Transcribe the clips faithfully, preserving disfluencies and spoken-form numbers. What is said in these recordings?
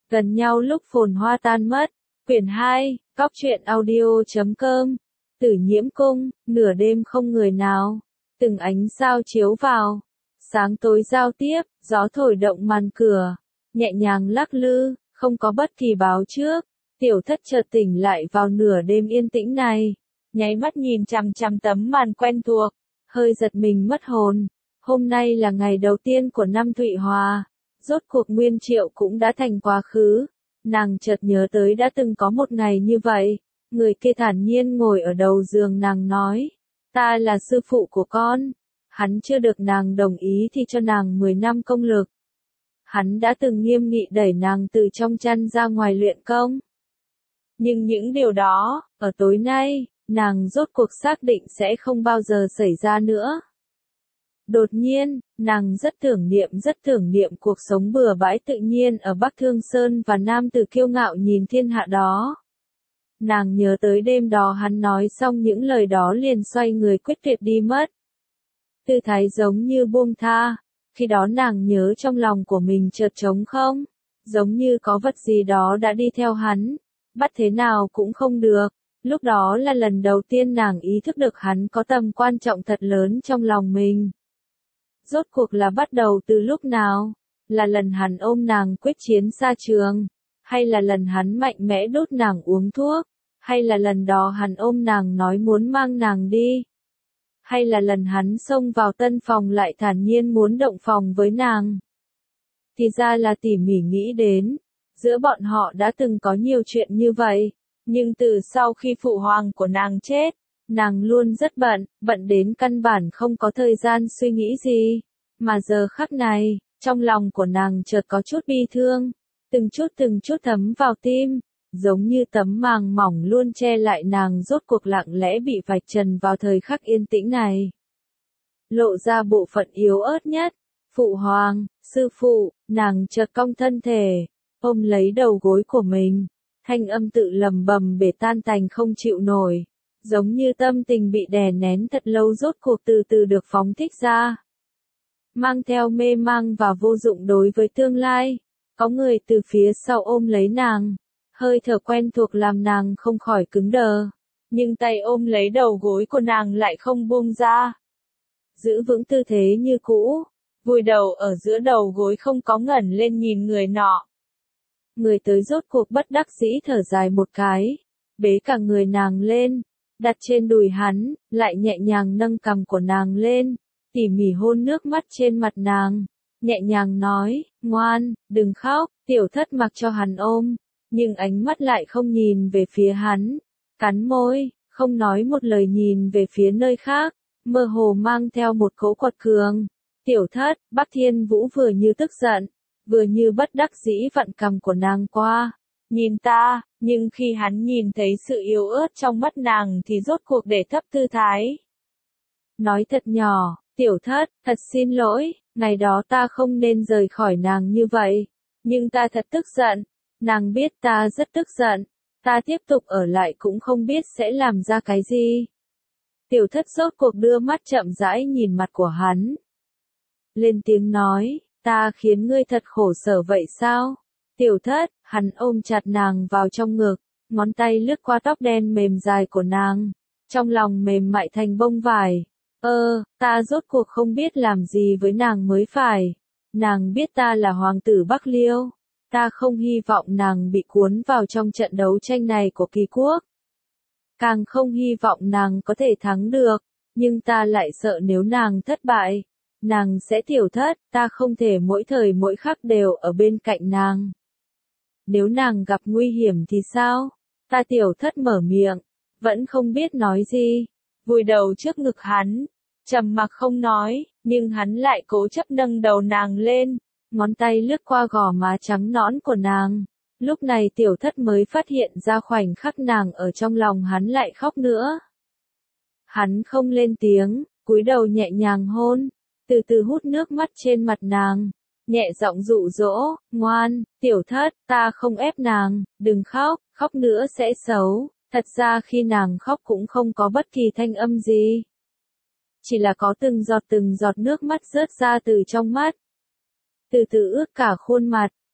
Gần nhau lúc phồn hoa tan mất. Quyển hai, Cóc truyện audio chấm com. Tử Nhiễm cung, nửa đêm không người nào. Từng ánh sao chiếu vào. Sáng tối giao tiếp, gió thổi động màn cửa. Nhẹ nhàng lắc lư, không có bất kỳ báo trước. Tiểu thất chợt tỉnh lại vào nửa đêm yên tĩnh này. Nháy mắt nhìn chằm chằm tấm màn quen thuộc. Hơi giật mình mất hồn. Hôm nay là ngày đầu tiên của năm Thụy Hòa. Rốt cuộc Nguyên Triệu cũng đã thành quá khứ. Nàng chợt nhớ tới đã từng có một ngày như vậy. Người kia thản nhiên ngồi ở đầu giường nàng nói. Ta là sư phụ của con. Hắn chưa được nàng đồng ý thì cho nàng mười năm công lực. Hắn đã từng nghiêm nghị đẩy nàng từ trong chăn ra ngoài luyện công. Nhưng những điều đó, ở tối nay, nàng rốt cuộc xác định sẽ không bao giờ xảy ra nữa. Đột nhiên, nàng rất tưởng niệm rất tưởng niệm cuộc sống bừa bãi tự nhiên ở Bắc Thương Sơn và nam tử kiêu ngạo nhìn thiên hạ đó. Nàng nhớ tới đêm đó hắn nói xong những lời đó liền xoay người quyết tuyệt đi mất. Tư thái giống như buông tha, khi đó nàng nhớ trong lòng của mình chợt trống không, giống như có vật gì đó đã đi theo hắn, bắt thế nào cũng không được. Lúc đó là lần đầu tiên nàng ý thức được hắn có tầm quan trọng thật lớn trong lòng mình. Rốt cuộc là bắt đầu từ lúc nào? Là lần hắn ôm nàng quyết chiến xa trường? Hay là lần hắn mạnh mẽ đốt nàng uống thuốc? Hay là lần đó hắn ôm nàng nói muốn mang nàng đi? Hay là lần hắn xông vào tân phòng lại thản nhiên muốn động phòng với nàng? Thì ra là tỉ mỉ nghĩ đến, giữa bọn họ đã từng có nhiều chuyện như vậy, nhưng từ sau khi phụ hoàng của nàng chết, nàng luôn rất bận, bận đến căn bản không có thời gian suy nghĩ gì, mà giờ khắc này, trong lòng của nàng chợt có chút bi thương, từng chút từng chút thấm vào tim, giống như tấm màng mỏng luôn che lại nàng rốt cuộc lặng lẽ bị vạch trần vào thời khắc yên tĩnh này. Lộ ra bộ phận yếu ớt nhất, phụ hoàng, sư phụ, nàng chợt cong thân thể, ôm lấy đầu gối của mình, thanh âm tự lầm bầm bể tan tành không chịu nổi. Giống như tâm tình bị đè nén thật lâu rốt cuộc từ từ được phóng thích ra. Mang theo mê mang và vô dụng đối với tương lai, có người từ phía sau ôm lấy nàng, hơi thở quen thuộc làm nàng không khỏi cứng đờ, nhưng tay ôm lấy đầu gối của nàng lại không buông ra. Giữ vững tư thế như cũ, vùi đầu ở giữa đầu gối không có ngẩng lên nhìn người nọ. Người tới rốt cuộc bất đắc dĩ thở dài một cái, bế cả người nàng lên. Đặt trên đùi hắn, lại nhẹ nhàng nâng cằm của nàng lên, tỉ mỉ hôn nước mắt trên mặt nàng, nhẹ nhàng nói, ngoan, đừng khóc, tiểu thất mặc cho hắn ôm, nhưng ánh mắt lại không nhìn về phía hắn, cắn môi, không nói một lời nhìn về phía nơi khác, mơ hồ mang theo một cỗ quật cường. Tiểu thất, Bắc Thiên Vũ vừa như tức giận, vừa như bất đắc dĩ vặn cằm của nàng qua. Nhìn ta, nhưng khi hắn nhìn thấy sự yếu ớt trong mắt nàng thì rốt cuộc để thấp tư thái. Nói thật nhỏ, tiểu thất, thật xin lỗi, ngày đó ta không nên rời khỏi nàng như vậy. Nhưng ta thật tức giận, nàng biết ta rất tức giận, ta tiếp tục ở lại cũng không biết sẽ làm ra cái gì. Tiểu thất rốt cuộc đưa mắt chậm rãi nhìn mặt của hắn. Lên tiếng nói, ta khiến ngươi thật khổ sở vậy sao? Tiểu thất, hắn ôm chặt nàng vào trong ngực, ngón tay lướt qua tóc đen mềm dài của nàng, trong lòng mềm mại thành bông vải. Ơ, ta rốt cuộc không biết làm gì với nàng mới phải. Nàng biết ta là hoàng tử Bắc Liêu, ta không hy vọng nàng bị cuốn vào trong trận đấu tranh này của kỳ quốc. Càng không hy vọng nàng có thể thắng được, nhưng ta lại sợ nếu nàng thất bại, nàng sẽ tiểu thất, ta không thể mỗi thời mỗi khắc đều ở bên cạnh nàng. Nếu nàng gặp nguy hiểm thì sao? Ta tiểu thất mở miệng, vẫn không biết nói gì, vùi đầu trước ngực hắn, trầm mặc không nói, nhưng hắn lại cố chấp nâng đầu nàng lên, ngón tay lướt qua gò má trắng nõn của nàng. Lúc này tiểu thất mới phát hiện ra khoảnh khắc nàng ở trong lòng hắn lại khóc nữa. Hắn không lên tiếng, cúi đầu nhẹ nhàng hôn, từ từ hút nước mắt trên mặt nàng. Nhẹ giọng dụ dỗ, ngoan, tiểu thất, ta không ép nàng, đừng khóc, khóc nữa sẽ xấu. Thật ra khi nàng khóc cũng không có bất kỳ thanh âm gì. Chỉ là có từng giọt từng giọt nước mắt rớt ra từ trong mắt. Từ từ ướt cả khuôn mặt,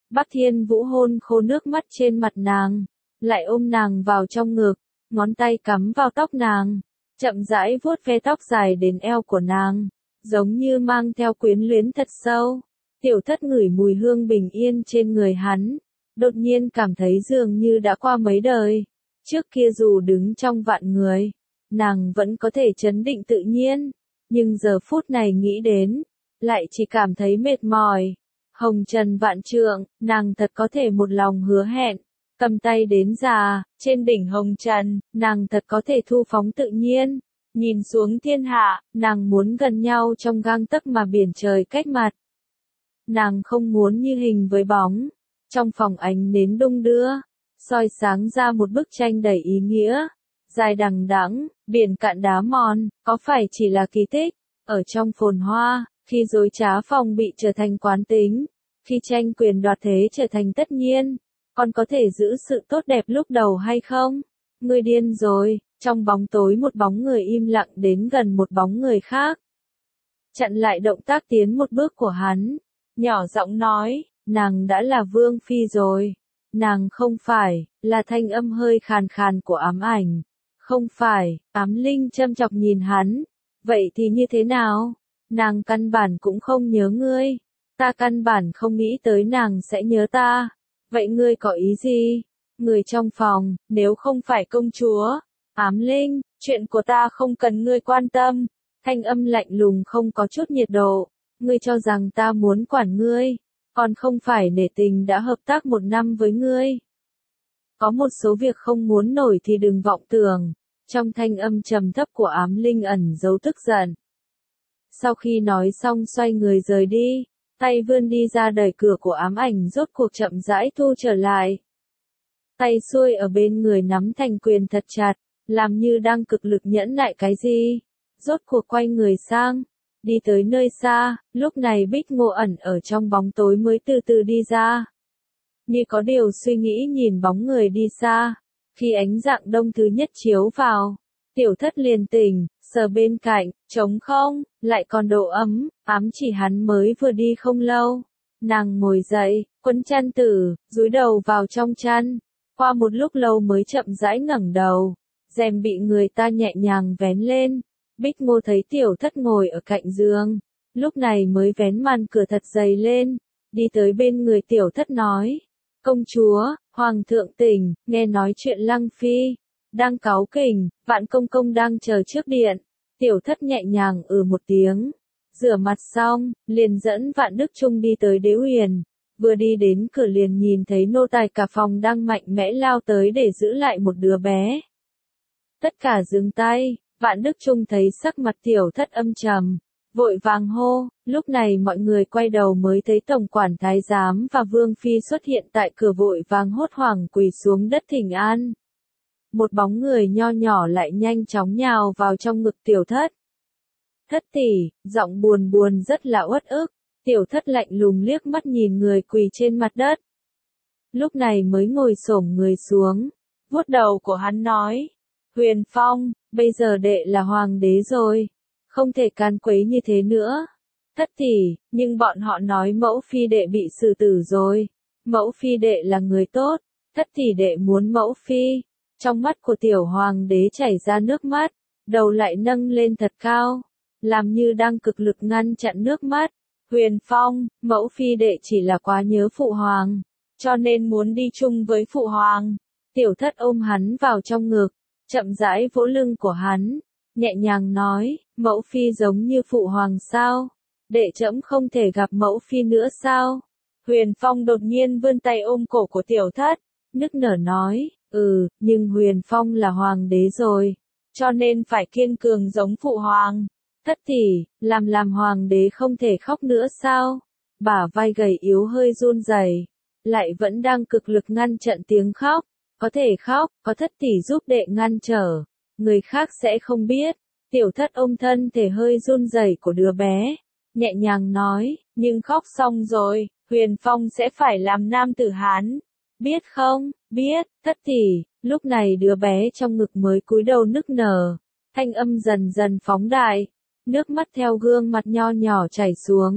Bắc Thiên Vũ hôn khô nước mắt trên mặt nàng, lại ôm nàng vào trong ngực, ngón tay cắm vào tóc nàng, chậm rãi vuốt ve tóc dài đến eo của nàng, giống như mang theo quyến luyến thật sâu. Tiểu Thất ngửi mùi hương bình yên trên người hắn, đột nhiên cảm thấy dường như đã qua mấy đời. Trước kia dù đứng trong vạn người, nàng vẫn có thể trấn định tự nhiên, nhưng giờ phút này nghĩ đến, lại chỉ cảm thấy mệt mỏi. Hồng trần vạn trượng, nàng thật có thể một lòng hứa hẹn, cầm tay đến già, trên đỉnh hồng trần, nàng thật có thể thu phóng tự nhiên, nhìn xuống thiên hạ, nàng muốn gần nhau trong gang tấc mà biển trời cách mặt. Nàng không muốn như hình với bóng, trong phòng ánh nến đung đưa, soi sáng ra một bức tranh đầy ý nghĩa, dài đằng đẵng, biển cạn đá mòn, có phải chỉ là kỳ tích, ở trong phồn hoa, khi dối trá phòng bị trở thành quán tính, khi tranh quyền đoạt thế trở thành tất nhiên, còn có thể giữ sự tốt đẹp lúc đầu hay không? Ngươi điên rồi, trong bóng tối một bóng người im lặng đến gần một bóng người khác. Chặn lại động tác tiến một bước của hắn, nhỏ giọng nói, nàng đã là vương phi rồi. Nàng không phải, là thanh âm hơi khàn khàn của ám ảnh. Không phải, ám linh châm chọc nhìn hắn. Vậy thì như thế nào? Nàng căn bản cũng không nhớ ngươi. Ta căn bản không nghĩ tới nàng sẽ nhớ ta. Vậy ngươi có ý gì? Người trong phòng, nếu không phải công chúa, ám linh, chuyện của ta không cần ngươi quan tâm. Thanh âm lạnh lùng không có chút nhiệt độ. Ngươi cho rằng ta muốn quản ngươi, còn không phải nể tình đã hợp tác một năm với ngươi. Có một số việc không muốn nổi thì đừng vọng tưởng. Trong thanh âm trầm thấp của ám linh ẩn giấu tức giận. Sau khi nói xong xoay người rời đi, tay vươn đi ra đẩy cửa của ám ảnh rốt cuộc chậm rãi thu trở lại. Tay xuôi ở bên người nắm thành quyền thật chặt, làm như đang cực lực nhẫn nại cái gì. Rốt cuộc quay người sang, đi tới nơi xa, lúc này Bích Ngộ ẩn ở trong bóng tối mới từ từ đi ra. Như có điều suy nghĩ nhìn bóng người đi xa, khi ánh dạng đông thứ nhất chiếu vào, Tiểu Thất liền tỉnh, sờ bên cạnh, trống không, lại còn độ ấm, ám chỉ hắn mới vừa đi không lâu. Nàng ngồi dậy, quấn chăn tử, dúi đầu vào trong chăn, qua một lúc lâu mới chậm rãi ngẩng đầu, rèm bị người ta nhẹ nhàng vén lên. Bích Ngô thấy Tiểu Thất ngồi ở cạnh giường, lúc này mới vén màn cửa thật dày lên, đi tới bên người Tiểu Thất nói, công chúa, hoàng thượng tỉnh, nghe nói chuyện Lăng Phi, đang cáu kỉnh, Vạn công công đang chờ trước điện. Tiểu Thất nhẹ nhàng ừ một tiếng, rửa mặt xong, liền dẫn Vạn Đức Trung đi tới Đế Huyền, vừa đi đến cửa liền nhìn thấy nô tài cả phòng đang mạnh mẽ lao tới để giữ lại một đứa bé. Tất cả dừng tay. Vạn Đức Trung thấy sắc mặt Tiểu Thất âm trầm, vội vàng hô, lúc này mọi người quay đầu mới thấy tổng quản thái giám và vương phi xuất hiện tại cửa, vội vàng hốt hoảng quỳ xuống đất thỉnh an. Một bóng người nho nhỏ lại nhanh chóng nhào vào trong ngực Tiểu Thất. Thất tỷ, giọng buồn buồn rất là uất ức, Tiểu Thất lạnh lùng liếc mắt nhìn người quỳ trên mặt đất. Lúc này mới ngồi xổm người xuống, vuốt đầu của hắn nói, Huyền Phong, bây giờ đệ là hoàng đế rồi, không thể can quấy như thế nữa. Thất tỷ, nhưng bọn họ nói mẫu phi đệ bị xử tử rồi. Mẫu phi đệ là người tốt, thất tỷ đệ muốn mẫu phi. Trong mắt của tiểu hoàng đế chảy ra nước mắt, đầu lại nâng lên thật cao, làm như đang cực lực ngăn chặn nước mắt. Huyền Phong, mẫu phi đệ chỉ là quá nhớ phụ hoàng, cho nên muốn đi chung với phụ hoàng. Tiểu Thất ôm hắn vào trong ngực, chậm rãi vỗ lưng của hắn, nhẹ nhàng nói, mẫu phi giống như phụ hoàng sao? Đệ trẫm không thể gặp mẫu phi nữa sao? Huyền Phong đột nhiên vươn tay ôm cổ của Tiểu Thất, nức nở nói, ừ, nhưng Huyền Phong là hoàng đế rồi, cho nên phải kiên cường giống phụ hoàng. Thất tỷ, làm làm hoàng đế không thể khóc nữa sao? Bả vai gầy yếu hơi run rẩy, lại vẫn đang cực lực ngăn chặn tiếng khóc. Có thể khóc, có thất tỷ giúp đệ ngăn trở, người khác sẽ không biết. Tiểu Thất ôm thân thể hơi run rẩy của đứa bé, nhẹ nhàng nói, nhưng khóc xong rồi, Huyền Phong sẽ phải làm nam tử Hán. Biết không, biết, thất tỷ. Lúc này đứa bé trong ngực mới cúi đầu nức nở, thanh âm dần dần phóng đại, nước mắt theo gương mặt nho nhỏ chảy xuống,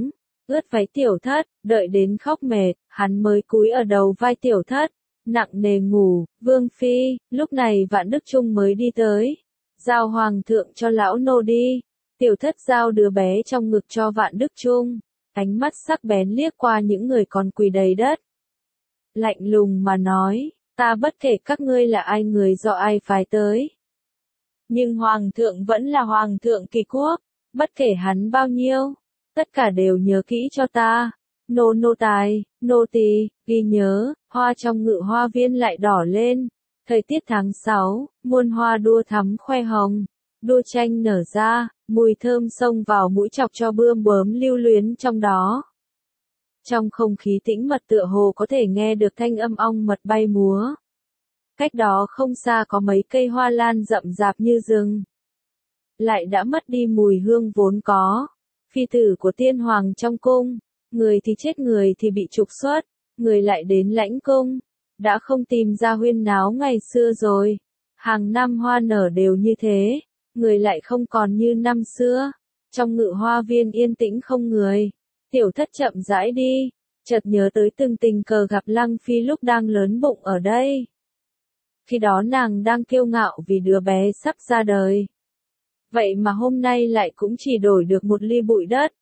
ướt váy tiểu thất, đợi đến khóc mệt, hắn mới cúi ở đầu vai tiểu thất, nặng nề ngủ. Vương phi, lúc này Vạn Đức Trung mới đi tới, giao hoàng thượng cho lão nô đi. Tiểu thất giao đứa bé trong ngực cho Vạn Đức Trung, ánh mắt sắc bén liếc qua những người còn quỳ đầy đất. Lạnh lùng mà nói, ta bất kể các ngươi là ai, người do ai phái tới. Nhưng hoàng thượng vẫn là hoàng thượng Kỳ quốc, bất kể hắn bao nhiêu, tất cả đều nhớ kỹ cho ta. Nô nô tài, nô tỳ, ghi nhớ. Hoa trong ngự hoa viên lại đỏ lên. Thời tiết tháng sáu, muôn hoa đua thắm khoe hồng, đua tranh nở ra, mùi thơm xông vào mũi chọc cho bươm bướm lưu luyến trong đó. Trong không khí tĩnh mật tựa hồ có thể nghe được thanh âm ong mật bay múa. Cách đó không xa có mấy cây hoa lan rậm rạp như rừng. Lại đã mất đi mùi hương vốn có. Phi tử của tiên hoàng trong cung, người thì chết người thì bị trục xuất, người lại đến lãnh cung. Đã không tìm ra huyên náo ngày xưa rồi. Hàng năm hoa nở đều như thế, người lại không còn như năm xưa. Trong ngự hoa viên yên tĩnh không người. Tiểu thất chậm rãi đi, chợt nhớ tới từng tình cờ gặp Lăng Phi lúc đang lớn bụng ở đây. Khi đó nàng đang kiêu ngạo vì đứa bé sắp ra đời. Vậy mà hôm nay lại cũng chỉ đổi được một ly bụi đất.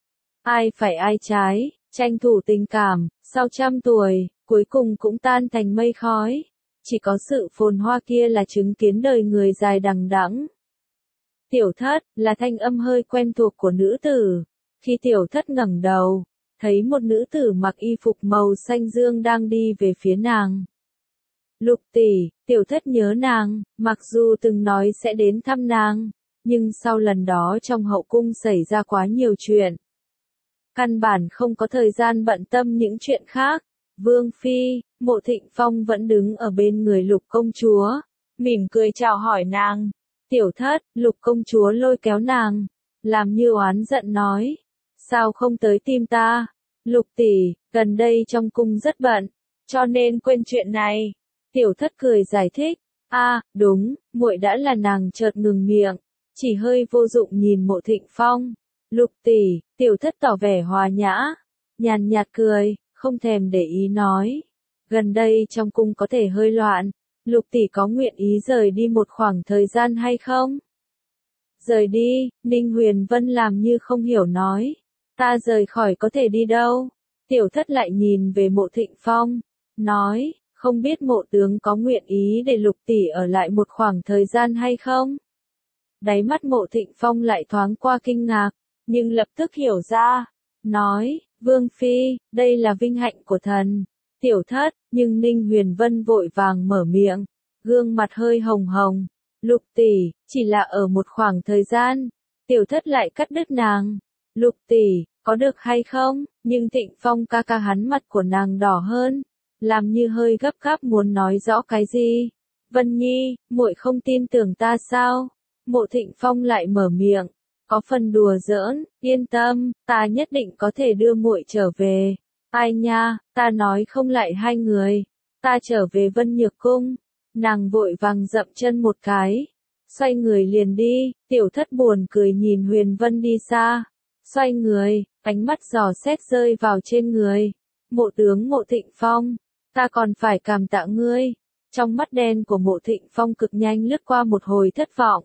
Ai phải ai trái, tranh thủ tình cảm, sau trăm tuổi, cuối cùng cũng tan thành mây khói. Chỉ có sự phồn hoa kia là chứng kiến đời người dài đằng đẵng. Tiểu thất, là thanh âm hơi quen thuộc của nữ tử. Khi tiểu thất ngẩng đầu, thấy một nữ tử mặc y phục màu xanh dương đang đi về phía nàng. Lục tỷ, tiểu thất nhớ nàng, mặc dù từng nói sẽ đến thăm nàng, nhưng sau lần đó trong hậu cung xảy ra quá nhiều chuyện. Căn bản không có thời gian bận tâm những chuyện khác. Vương phi, Mộ Thịnh Phong vẫn đứng ở bên người Lục công chúa, mỉm cười chào hỏi nàng. Tiểu thất, Lục công chúa lôi kéo nàng, làm như oán giận nói. Sao không tới tìm ta? Lục tỷ, gần đây trong cung rất bận, cho nên quên chuyện này. Tiểu thất cười giải thích. A, à, đúng, muội đã là nàng chợt ngừng miệng, chỉ hơi vô dụng nhìn Mộ Thịnh Phong. Lục tỷ, tiểu thất tỏ vẻ hòa nhã, nhàn nhạt cười, không thèm để ý nói. Gần đây trong cung có thể hơi loạn, Lục tỷ có nguyện ý rời đi một khoảng thời gian hay không? Rời đi, Ninh Huyền Vân làm như không hiểu nói. Ta rời khỏi có thể đi đâu? Tiểu thất lại nhìn về Mộ Thịnh Phong, nói, không biết mộ tướng có nguyện ý để Lục tỷ ở lại một khoảng thời gian hay không? Đáy mắt Mộ Thịnh Phong lại thoáng qua kinh ngạc, nhưng lập tức hiểu ra, nói, Vương phi, đây là vinh hạnh của thần. Tiểu thất, nhưng Ninh Huyền Vân vội vàng mở miệng, gương mặt hơi hồng hồng. Lục tỷ, chỉ là ở một khoảng thời gian. Tiểu thất lại cắt đứt nàng. Lục tỷ, có được hay không? Nhưng Thịnh Phong ca ca hắn mặt của nàng đỏ hơn, làm như hơi gấp gáp muốn nói rõ cái gì. Vân Nhi, muội không tin tưởng ta sao? Mộ Thịnh Phong lại mở miệng, có phần đùa giỡn, yên tâm, ta nhất định có thể đưa muội trở về. Ai nha, ta nói không lại hai người, ta trở về Vân Nhược cung. Nàng vội vàng dậm chân một cái, xoay người liền đi. Tiểu thất buồn cười nhìn Huyền Vân đi xa, xoay người, ánh mắt dò xét rơi vào trên người. Mộ tướng Mộ Thịnh Phong, ta còn phải cảm tạ ngươi. Trong mắt đen của Mộ Thịnh Phong cực nhanh lướt qua một hồi thất vọng.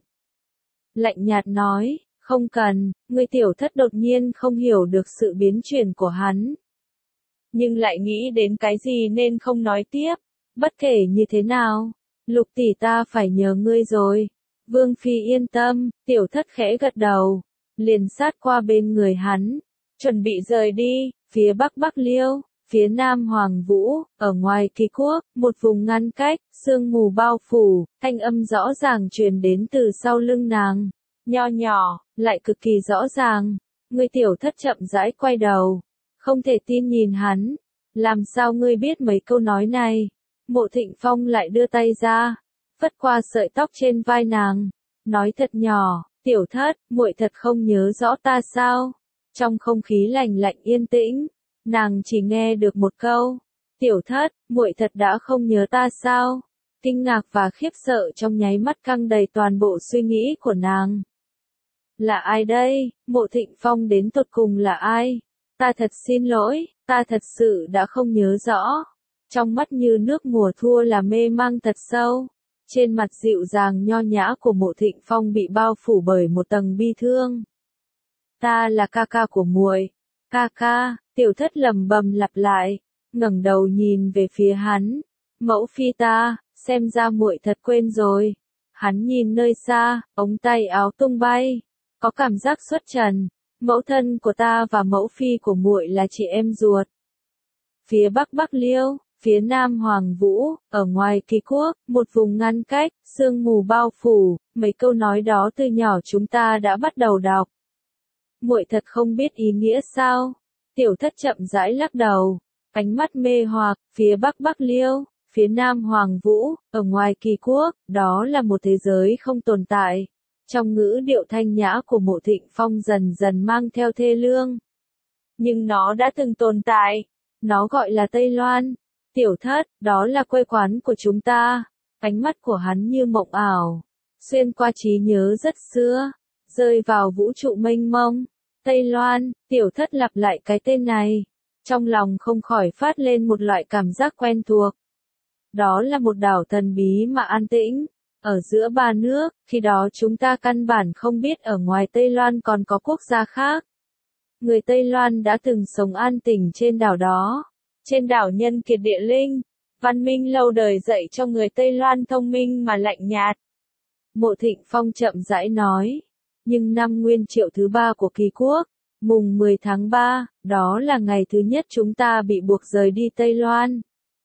Lạnh nhạt nói, không cần. Ngươi tiểu thất đột nhiên không hiểu được sự biến chuyển của hắn, nhưng lại nghĩ đến cái gì nên không nói tiếp. Bất kể như thế nào, Lục tỷ ta phải nhờ ngươi rồi. Vương phi yên tâm. Tiểu thất khẽ gật đầu, liền sát qua bên người hắn, chuẩn bị rời đi. Phía bắc Bắc Liêu, phía nam Hoàng Vũ, ở ngoài Kỳ quốc, một vùng ngăn cách, sương mù bao phủ, thanh âm rõ ràng truyền đến từ sau lưng nàng, nho nhỏ, lại cực kỳ rõ ràng. Ngươi tiểu thất chậm rãi quay đầu, không thể tin nhìn hắn. Làm sao ngươi biết mấy câu nói này? Mộ Thịnh Phong lại đưa tay ra, phất qua sợi tóc trên vai nàng, nói thật nhỏ, tiểu thất, muội thật không nhớ rõ ta sao? Trong không khí lạnh lạnh yên tĩnh, nàng chỉ nghe được một câu, tiểu thất, muội thật đã không nhớ ta sao? Kinh ngạc và khiếp sợ trong nháy mắt căng đầy toàn bộ suy nghĩ của nàng. Là ai đây? Mộ Thịnh Phong đến tột cùng là ai? Ta thật xin lỗi, ta thật sự đã không nhớ rõ. Trong mắt như nước mùa thu là mê mang thật sâu. Trên mặt dịu dàng nho nhã của Mộ Thịnh Phong bị bao phủ bởi một tầng bi thương. Ta là ca ca của muội. Ca ca, tiểu thất lẩm bẩm lặp lại, ngẩng đầu nhìn về phía hắn. Mẫu phi ta, xem ra muội thật quên rồi. Hắn nhìn nơi xa, ống tay áo tung bay, có cảm giác xuất trần. Mẫu thân của ta và mẫu phi của muội là chị em ruột. Phía bắc Bắc Liêu, phía nam Hoàng Vũ, ở ngoài Kỳ Quốc, một vùng ngăn cách, sương mù bao phủ, mấy câu nói đó từ nhỏ chúng ta đã bắt đầu đọc. Muội thật không biết ý nghĩa sao? Tiểu thất chậm rãi lắc đầu, ánh mắt mê hoặc, phía bắc Bắc Liêu, phía nam Hoàng Vũ, ở ngoài Kỳ Quốc, đó là một thế giới không tồn tại. Trong ngữ điệu thanh nhã của Mộ Thịnh Phong dần dần mang theo thê lương. Nhưng nó đã từng tồn tại. Nó gọi là Tây Loan. Tiểu thất, đó là quê quán của chúng ta. Ánh mắt của hắn như mộng ảo, xuyên qua trí nhớ rất xưa, rơi vào vũ trụ mênh mông. Tây Loan, tiểu thất lặp lại cái tên này. Trong lòng không khỏi phát lên một loại cảm giác quen thuộc. Đó là một đảo thần bí mà an tĩnh. Ở giữa ba nước, khi đó chúng ta căn bản không biết ở ngoài Tây Loan còn có quốc gia khác. Người Tây Loan đã từng sống an tĩnh trên đảo đó. Trên đảo nhân kiệt địa linh, văn minh lâu đời dạy cho người Tây Loan thông minh mà lạnh nhạt. Mộ Thịnh Phong chậm rãi nói. Nhưng năm Nguyên Triệu thứ ba của Kỳ Quốc, mùng mười tháng ba, đó là ngày thứ nhất chúng ta bị buộc rời đi Tây Loan.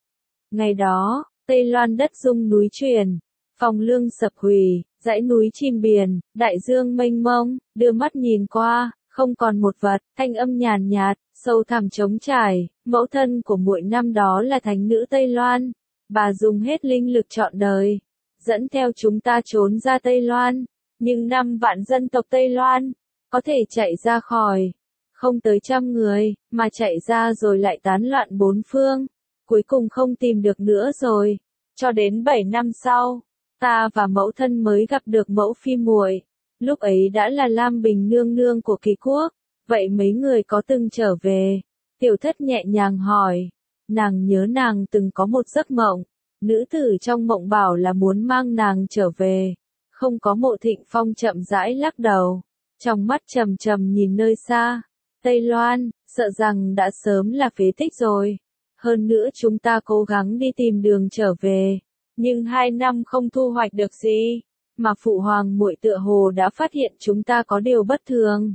Ngày đó, Tây Loan đất rung núi chuyển. Phòng lương sập hủy, dãy núi chìm biển, đại dương mênh mông, đưa mắt nhìn qua, không còn một vật, thanh âm nhàn nhạt, sâu thẳm trống trải. Mẫu thân của muội năm đó là thánh nữ Tây Loan, bà dùng hết linh lực trọn đời, dẫn theo chúng ta trốn ra Tây Loan, nhưng năm vạn dân tộc Tây Loan, có thể chạy ra khỏi, không tới trăm người, mà chạy ra rồi lại tán loạn bốn phương, cuối cùng không tìm được nữa rồi, cho đến bảy năm sau. Ta và mẫu thân mới gặp được mẫu phi muội, lúc ấy đã là Lam Bình nương nương của Kỳ Quốc, vậy mấy người có từng trở về? Tiểu thất nhẹ nhàng hỏi, nàng nhớ nàng từng có một giấc mộng, nữ tử trong mộng bảo là muốn mang nàng trở về, không có. Mộ Thịnh Phong chậm rãi lắc đầu, trong mắt trầm trầm nhìn nơi xa, Tây Loan, sợ rằng đã sớm là phế tích rồi, hơn nữa chúng ta cố gắng đi tìm đường trở về. Nhưng hai năm không thu hoạch được gì, mà phụ hoàng muội tựa hồ đã phát hiện chúng ta có điều bất thường.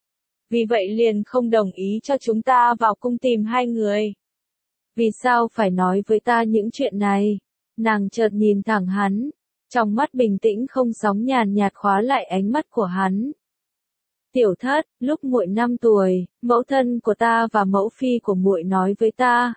Vì vậy liền không đồng ý cho chúng ta vào cung tìm hai người. Vì sao phải nói với ta những chuyện này? Nàng chợt nhìn thẳng hắn, trong mắt bình tĩnh không sóng nhàn nhạt khóa lại ánh mắt của hắn. Tiểu thất, lúc muội năm tuổi, mẫu thân của ta và mẫu phi của muội nói với ta.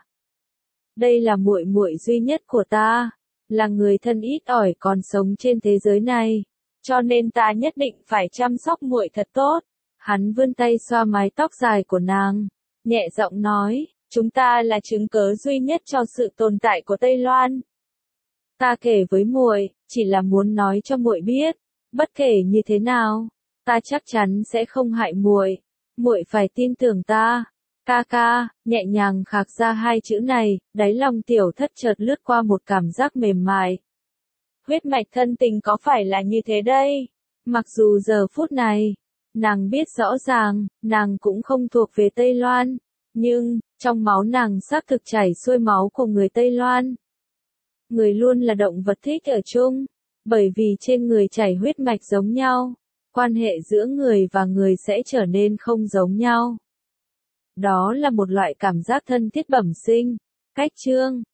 Đây là muội muội duy nhất của ta. Là người thân ít ỏi còn sống trên thế giới này, cho nên ta nhất định phải chăm sóc muội thật tốt. Hắn vươn tay xoa mái tóc dài của nàng, nhẹ giọng nói, chúng ta là chứng cớ duy nhất cho sự tồn tại của Tây Loan. Ta kể với muội, chỉ là muốn nói cho muội biết, bất kể như thế nào, ta chắc chắn sẽ không hại muội. Muội phải tin tưởng ta. Ca ca, nhẹ nhàng khạc ra hai chữ này, đáy lòng tiểu thất chợt lướt qua một cảm giác mềm mại. Huyết mạch thân tình có phải là như thế đây? Mặc dù giờ phút này, nàng biết rõ ràng, nàng cũng không thuộc về Tây Loan, nhưng, trong máu nàng xác thực chảy xuôi máu của người Tây Loan. Người luôn là động vật thích ở chung, bởi vì trên người chảy huyết mạch giống nhau, quan hệ giữa người và người sẽ trở nên không giống nhau. Đó là một loại cảm giác thân thiết bẩm sinh. Cách chương